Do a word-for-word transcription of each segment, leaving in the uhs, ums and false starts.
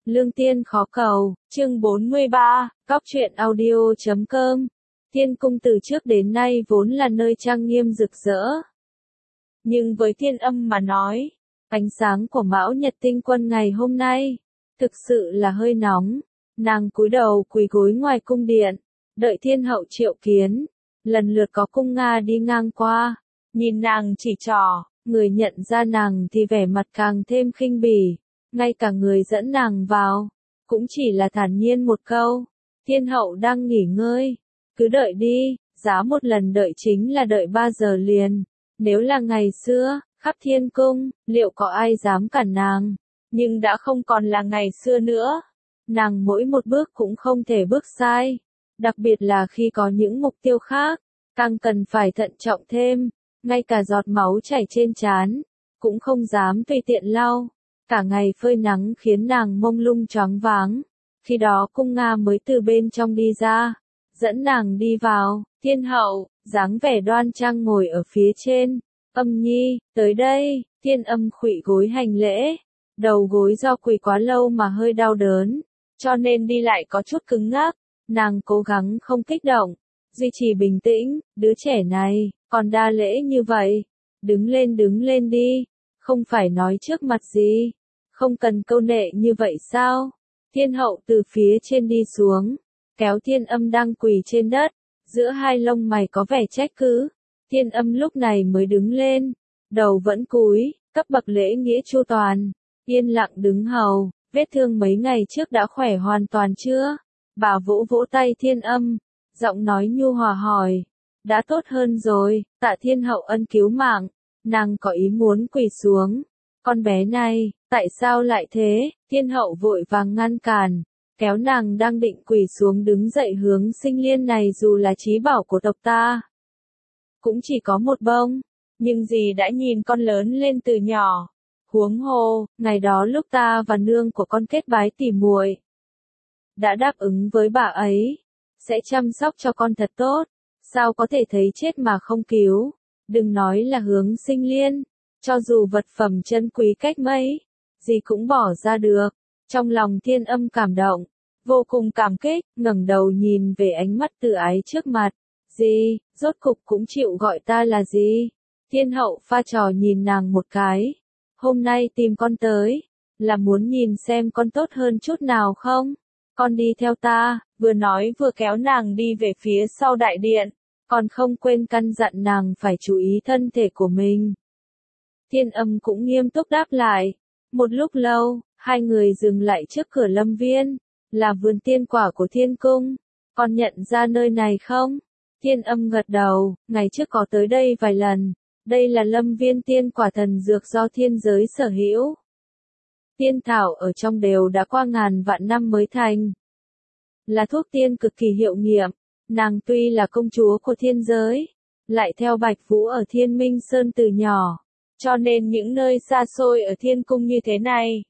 Lương tiên khó cầu, chương bốn mươi ba, góc truyện audio chấm com. Thiên cung từ trước đến nay vốn là nơi trang nghiêm rực rỡ. Nhưng với Thiên Âm mà nói, ánh sáng của Mão Nhật tinh quân ngày hôm nay, thực sự là hơi nóng. Nàng cúi đầu quỳ gối ngoài cung điện, đợi Thiên Hậu triệu kiến. Lần lượt có cung Nga đi ngang qua, nhìn nàng chỉ trỏ, người nhận ra nàng thì vẻ mặt càng thêm khinh bỉ. Ngay cả người dẫn nàng vào, cũng chỉ là thản nhiên một câu, Thiên Hậu đang nghỉ ngơi, cứ đợi đi, giá một lần đợi chính là đợi ba giờ liền. Nếu là ngày xưa, khắp thiên cung, liệu có ai dám cản nàng, nhưng đã không còn là ngày xưa nữa. Nàng mỗi một bước cũng không thể bước sai, đặc biệt là khi có những mục tiêu khác, càng cần phải thận trọng thêm, ngay cả giọt máu chảy trên trán, cũng không dám tùy tiện lau. Cả ngày phơi nắng khiến nàng mông lung choáng váng. Khi đó cung Nga mới từ bên trong đi ra, dẫn nàng đi vào. Thiên Hậu, dáng vẻ đoan trang ngồi ở phía trên. Âm Nhi, tới đây. Thiên Âm khuỵu gối hành lễ. Đầu gối do quỳ quá lâu mà hơi đau đớn, cho nên đi lại có chút cứng ngắc. Nàng cố gắng không kích động, duy trì bình tĩnh. Đứa trẻ này, còn đa lễ như vậy. Đứng lên đứng lên đi. Không phải nói trước mặt gì. Không cần câu nệ như vậy sao? Thiên Hậu từ phía trên đi xuống, kéo Thiên Âm đang quỳ trên đất, giữa hai lông mày có vẻ trách cứ. Thiên Âm lúc này mới đứng lên, đầu vẫn cúi, cấp bậc lễ nghĩa chu toàn, yên lặng đứng hầu. Vết thương mấy ngày trước đã khỏe hoàn toàn chưa? Bà vỗ vỗ tay Thiên Âm, giọng nói nhu hòa hỏi. Đã tốt hơn rồi, tạ Thiên Hậu ân cứu mạng. Nàng có ý muốn quỳ xuống. Con bé này, tại sao lại thế? Thiên Hậu vội vàng ngăn cản, kéo nàng đang định quỳ xuống đứng dậy hướng Sinh Liên này dù là chí bảo của tộc ta. Cũng chỉ có một bông, nhưng dì đã nhìn con lớn lên từ nhỏ. Huống hồ, ngày đó lúc ta và nương của con kết bái tỉ muội, đã đáp ứng với bà ấy, sẽ chăm sóc cho con thật tốt, sao có thể thấy chết mà không cứu. Đừng nói là hướng Sinh Liên, cho dù vật phẩm chân quý cách mấy, dì cũng bỏ ra được. Trong lòng Thiên Âm cảm động, vô cùng cảm kích, ngẩng đầu nhìn về ánh mắt từ ái trước mặt. Dì, rốt cục cũng chịu gọi ta là dì. Thiên Hậu pha trò nhìn nàng một cái. Hôm nay tìm con tới, là muốn nhìn xem con tốt hơn chút nào không? Con đi theo ta, vừa nói vừa kéo nàng đi về phía sau đại điện, còn không quên căn dặn nàng phải chú ý thân thể của mình. Thiên Âm cũng nghiêm túc đáp lại. Một lúc lâu, hai người dừng lại trước cửa lâm viên, là vườn tiên quả của thiên cung. Con nhận ra nơi này không? Thiên Âm gật đầu, ngày trước có tới đây vài lần. Đây là lâm viên tiên quả thần dược do thiên giới sở hữu. Tiên thảo ở trong đều đã qua ngàn vạn năm mới thành. Là thuốc tiên cực kỳ hiệu nghiệm. Nàng tuy là công chúa của thiên giới, lại theo Bạch Vũ ở Thiên Minh Sơn từ nhỏ. Cho nên những nơi xa xôi ở thiên cung như thế này,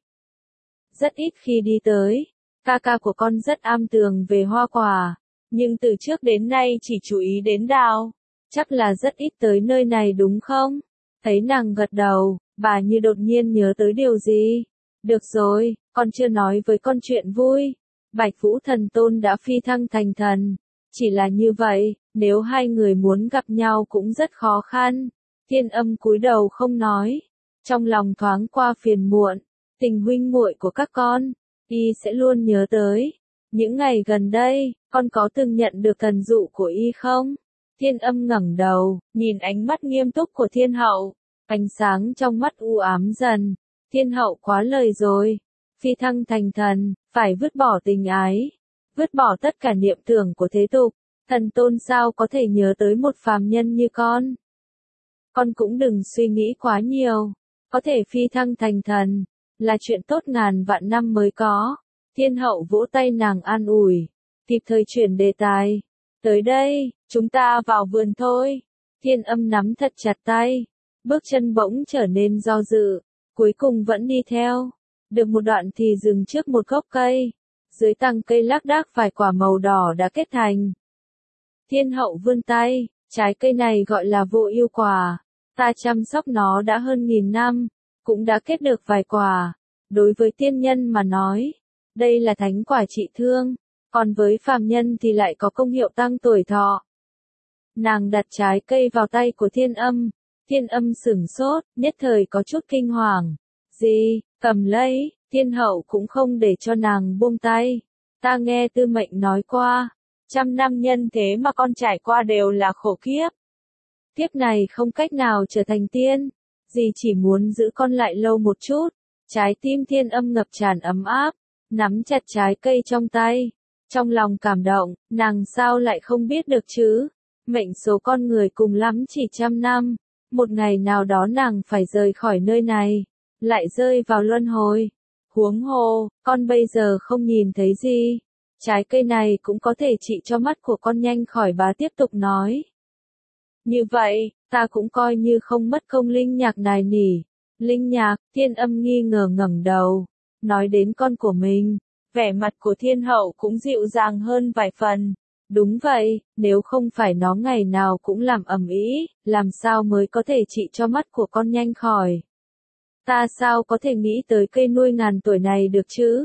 rất ít khi đi tới. Ca ca của con rất am tường về hoa quả, nhưng từ trước đến nay chỉ chú ý đến đào. Chắc là rất ít tới nơi này đúng không? Thấy nàng gật đầu, bà như đột nhiên nhớ tới điều gì. Được rồi, con chưa nói với con chuyện vui. Bạch Vũ thần tôn đã phi thăng thành thần. Chỉ là như vậy, nếu hai người muốn gặp nhau cũng rất khó khăn. Thiên Âm cúi đầu không nói, trong lòng thoáng qua phiền muộn. Tình huynh muội của các con, y sẽ luôn nhớ tới. Những ngày gần đây, con có từng nhận được thần dụ của y không? Thiên Âm ngẩng đầu, nhìn ánh mắt nghiêm túc của Thiên Hậu, ánh sáng trong mắt u ám dần. Thiên Hậu quá lời rồi, phi thăng thành thần, phải vứt bỏ tình ái, vứt bỏ tất cả niệm tưởng của thế tục. Thần tôn sao có thể nhớ tới một phàm nhân như con? Con cũng đừng suy nghĩ quá nhiều, có thể phi thăng thành thần, là chuyện tốt ngàn vạn năm mới có. Thiên Hậu vỗ tay nàng an ủi, kịp thời chuyển đề tài. Tới đây, chúng ta vào vườn thôi. Thiên Âm nắm thật chặt tay, bước chân bỗng trở nên do dự, cuối cùng vẫn đi theo. Được một đoạn thì dừng trước một gốc cây, dưới tàng cây lác đác vài quả màu đỏ đã kết thành. Thiên Hậu vươn tay, trái cây này gọi là vô ưu quả. Ta chăm sóc nó đã hơn nghìn năm, cũng đã kết được vài quả. Đối với tiên nhân mà nói, đây là thánh quả trị thương, còn với phàm nhân thì lại có công hiệu tăng tuổi thọ. Nàng đặt trái cây vào tay của Thiên Âm, Thiên Âm sửng sốt, nhất thời có chút kinh hoàng. Gì, cầm lấy, Thiên Hậu cũng không để cho nàng buông tay. Ta nghe Tư Mệnh nói qua, trăm năm nhân thế mà con trải qua đều là khổ kiếp. Kiếp này không cách nào trở thành tiên, dì chỉ muốn giữ con lại lâu một chút. Trái tim Thiên Âm ngập tràn ấm áp, nắm chặt trái cây trong tay. Trong lòng cảm động, nàng sao lại không biết được chứ? Mệnh số con người cùng lắm chỉ trăm năm, một ngày nào đó nàng phải rời khỏi nơi này, lại rơi vào luân hồi. Huống hồ, con bây giờ không nhìn thấy gì. Trái cây này cũng có thể trị cho mắt của con nhanh khỏi. Bá tiếp tục nói. Như vậy, ta cũng coi như không mất công Linh Nhạc nài nỉ. Linh Nhạc, Thiên Âm nghi ngờ ngẩng đầu, nói đến con của mình. Vẻ mặt của Thiên Hậu cũng dịu dàng hơn vài phần. Đúng vậy, nếu không phải nó ngày nào cũng làm ầm ĩ, làm sao mới có thể trị cho mắt của con nhanh khỏi. Ta sao có thể nghĩ tới cây nuôi ngàn tuổi này được chứ?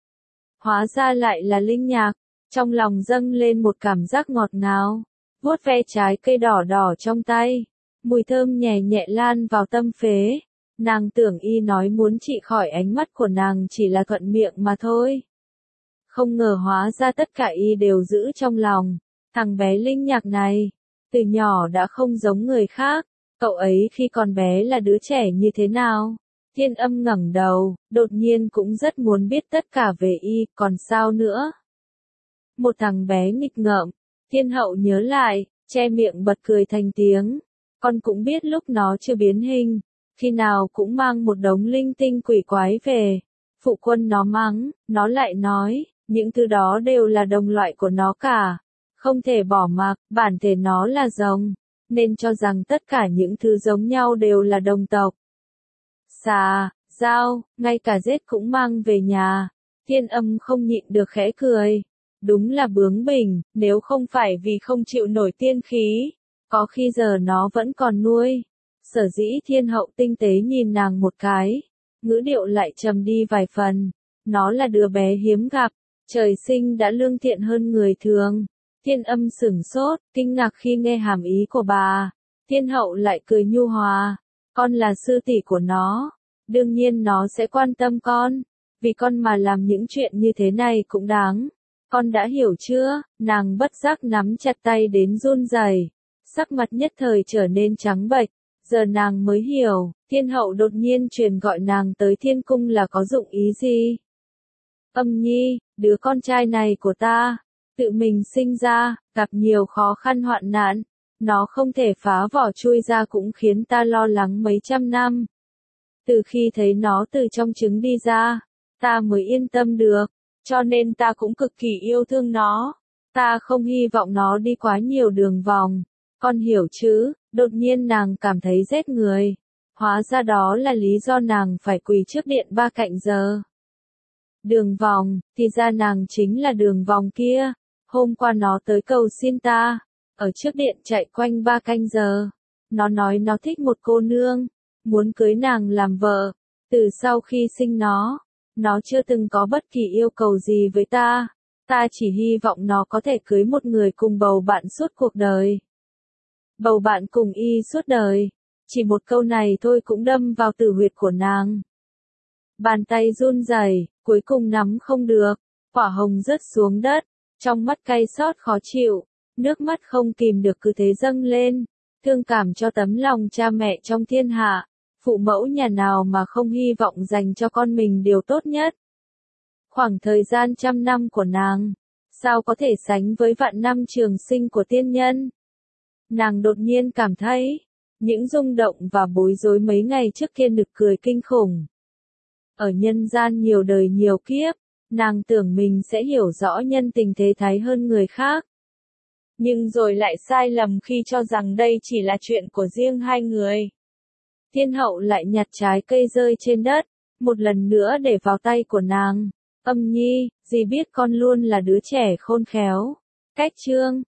Hóa ra lại là Linh Nhạc, trong lòng dâng lên một cảm giác ngọt ngào, vuốt ve trái cây đỏ đỏ trong tay, mùi thơm nhẹ nhẹ lan vào tâm phế. Nàng tưởng y nói muốn trị khỏi ánh mắt của nàng chỉ là thuận miệng mà thôi. Không ngờ hóa ra tất cả y đều giữ trong lòng. Thằng bé Linh Nhạc này, từ nhỏ đã không giống người khác. Cậu ấy khi còn bé là đứa trẻ như thế nào? Thiên Âm ngẩng đầu, đột nhiên cũng rất muốn biết tất cả về y, còn sao nữa? Một thằng bé nghịch ngợm, Thiên Hậu nhớ lại, che miệng bật cười thành tiếng. Con cũng biết lúc nó chưa biến hình, khi nào cũng mang một đống linh tinh quỷ quái về. Phụ quân nó mắng, nó lại nói, những thứ đó đều là đồng loại của nó cả. Không thể bỏ mặc, bản thể nó là rồng, nên cho rằng tất cả những thứ giống nhau đều là đồng tộc. Xà, dao, ngay cả rết cũng mang về nhà. Thiên Âm không nhịn được khẽ cười. Đúng là bướng bỉnh, nếu không phải vì không chịu nổi tiên khí, có khi giờ nó vẫn còn nuôi. Sở dĩ Thiên Hậu tinh tế nhìn nàng một cái, ngữ điệu lại trầm đi vài phần. Nó là đứa bé hiếm gặp, trời sinh đã lương thiện hơn người thường. Thiên Âm sửng sốt, kinh ngạc khi nghe hàm ý của bà. Thiên Hậu lại cười nhu hòa. Con là sư tỷ của nó, đương nhiên nó sẽ quan tâm con, vì con mà làm những chuyện như thế này cũng đáng. Con đã hiểu chưa? Nàng bất giác nắm chặt tay đến run rẩy, sắc mặt nhất thời trở nên trắng bệch. Giờ nàng mới hiểu, Thiên Hậu đột nhiên truyền gọi nàng tới Thiên Cung là có dụng ý gì. Âm Nhi, đứa con trai này của ta, tự mình sinh ra, gặp nhiều khó khăn hoạn nạn. Nó không thể phá vỏ chui ra cũng khiến ta lo lắng mấy trăm năm. Từ khi thấy nó từ trong trứng đi ra, ta mới yên tâm được, cho nên ta cũng cực kỳ yêu thương nó. Ta không hy vọng nó đi quá nhiều đường vòng. Con hiểu chứ? Đột nhiên nàng cảm thấy rét người. Hóa ra đó là lý do nàng phải quỳ trước điện ba cạnh giờ. Đường vòng, thì ra nàng chính là đường vòng kia. Hôm qua nó tới cầu xin ta. Ở trước điện chạy quanh ba canh giờ. Nó nói nó thích một cô nương, muốn cưới nàng làm vợ. Từ sau khi sinh nó, nó chưa từng có bất kỳ yêu cầu gì với ta. Ta chỉ hy vọng nó có thể cưới một người cùng bầu bạn suốt cuộc đời. Bầu bạn cùng y suốt đời. Chỉ một câu này thôi cũng đâm vào tử huyệt của nàng. Bàn tay run rẩy, cuối cùng nắm không được. Quả hồng rớt xuống đất, trong mắt cay xót khó chịu. Nước mắt không kìm được cứ thế dâng lên, thương cảm cho tấm lòng cha mẹ trong thiên hạ, phụ mẫu nhà nào mà không hy vọng dành cho con mình điều tốt nhất. Khoảng thời gian trăm năm của nàng, sao có thể sánh với vạn năm trường sinh của tiên nhân? Nàng đột nhiên cảm thấy, những rung động và bối rối mấy ngày trước kia nực cười kinh khủng. Ở nhân gian nhiều đời nhiều kiếp, nàng tưởng mình sẽ hiểu rõ nhân tình thế thái hơn người khác. Nhưng rồi lại sai lầm khi cho rằng đây chỉ là chuyện của riêng hai người. Thiên Hậu lại nhặt trái cây rơi trên đất, một lần nữa để vào tay của nàng. Âm Nhi, dì biết con luôn là đứa trẻ khôn khéo. Cách chương